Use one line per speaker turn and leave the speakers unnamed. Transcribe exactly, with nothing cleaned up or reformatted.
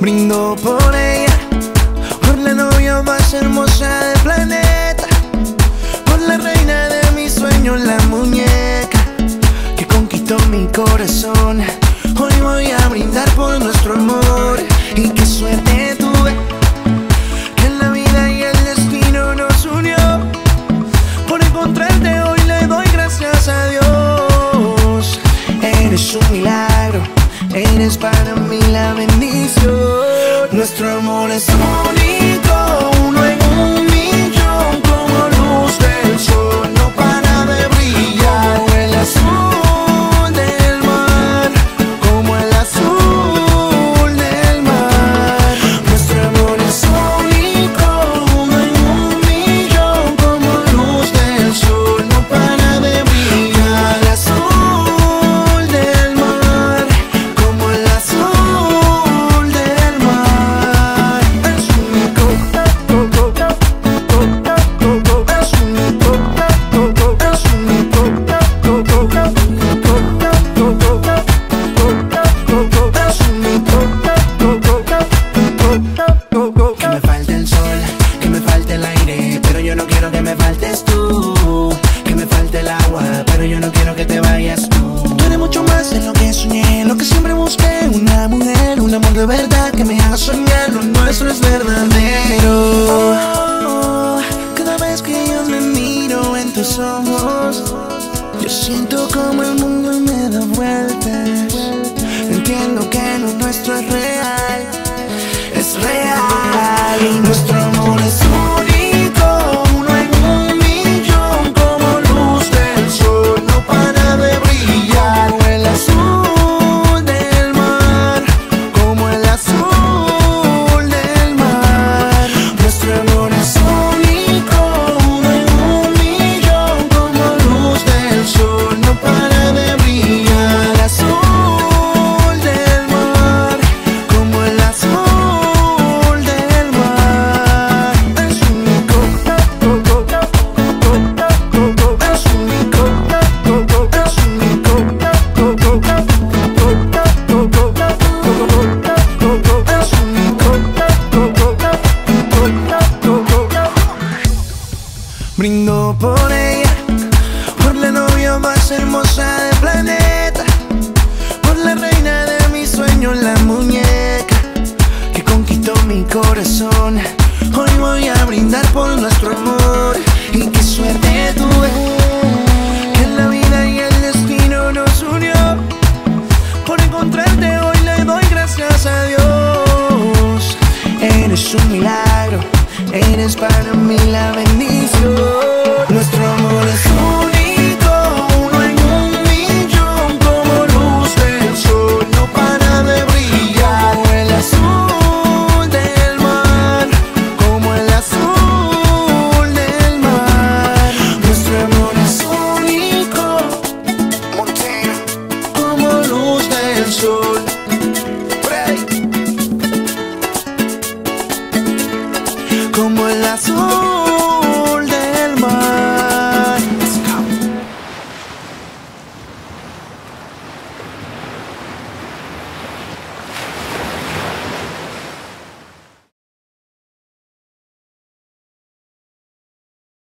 Brindo por ella, por la novia más hermosa del planeta, por la reina de mis sueños, la muñeca que conquistó mi corazón. Hoy voy a brindar por nuestro amor. Y qué suerte tuve que en la vida y el destino nos unió. Por encontrarte hoy le doy gracias a Dios. Eres un milagro, eres para mí la bendición. Nuestro amor es único, uno en un millón, como luz del sol, no para de brillar. Como el azul del mar, como el azul del mar. Nuestro amor es único, uno en un millón, como luz del sol, no para de brillar. El azul del mar, como el azul del mar. Es único, es único, es único, es único. Que me falte el sol, que me falte el aire, pero yo no quiero que me faltes tú. Que me falte el agua, pero yo no quiero que te vayas tú. Tú eres mucho más de lo que soñé, lo que siempre busqué. Una mujer, un amor de verdad que me haga soñar. Lo nuestro es verdadero. Oh, cada vez que yo me miro en tus ojos, yo siento como el mundo me da vueltas. Entiendo que lo nuestro es real, es real. Y nuestro amor es único, uno en un millón, como luz del sol, no para de brillar. Como el azul del mar, como el azul del mar. Nuestro amor es único, uno en un millón, como luz del sol, no para de brillar. El azul del mar, como el azul del mar. Es único, es único, es único, es único. Brindo por ella, por la novia más hermosa del planeta, por la reina de mis sueños, la muñeca que conquistó mi corazón. Hoy voy a brindar por nuestro amor. Y qué suerte tuve que en la vida y el destino nos unió. Por encontrarte hoy le doy gracias a Dios. Eres un milagro, eres para mí la bendición. Nuestro amor es único, uno en un millón, como luz del sol, no para de brillar. Como el azul del mar, como el azul del mar. Nuestro amor es único, como luz del sol. Como el azul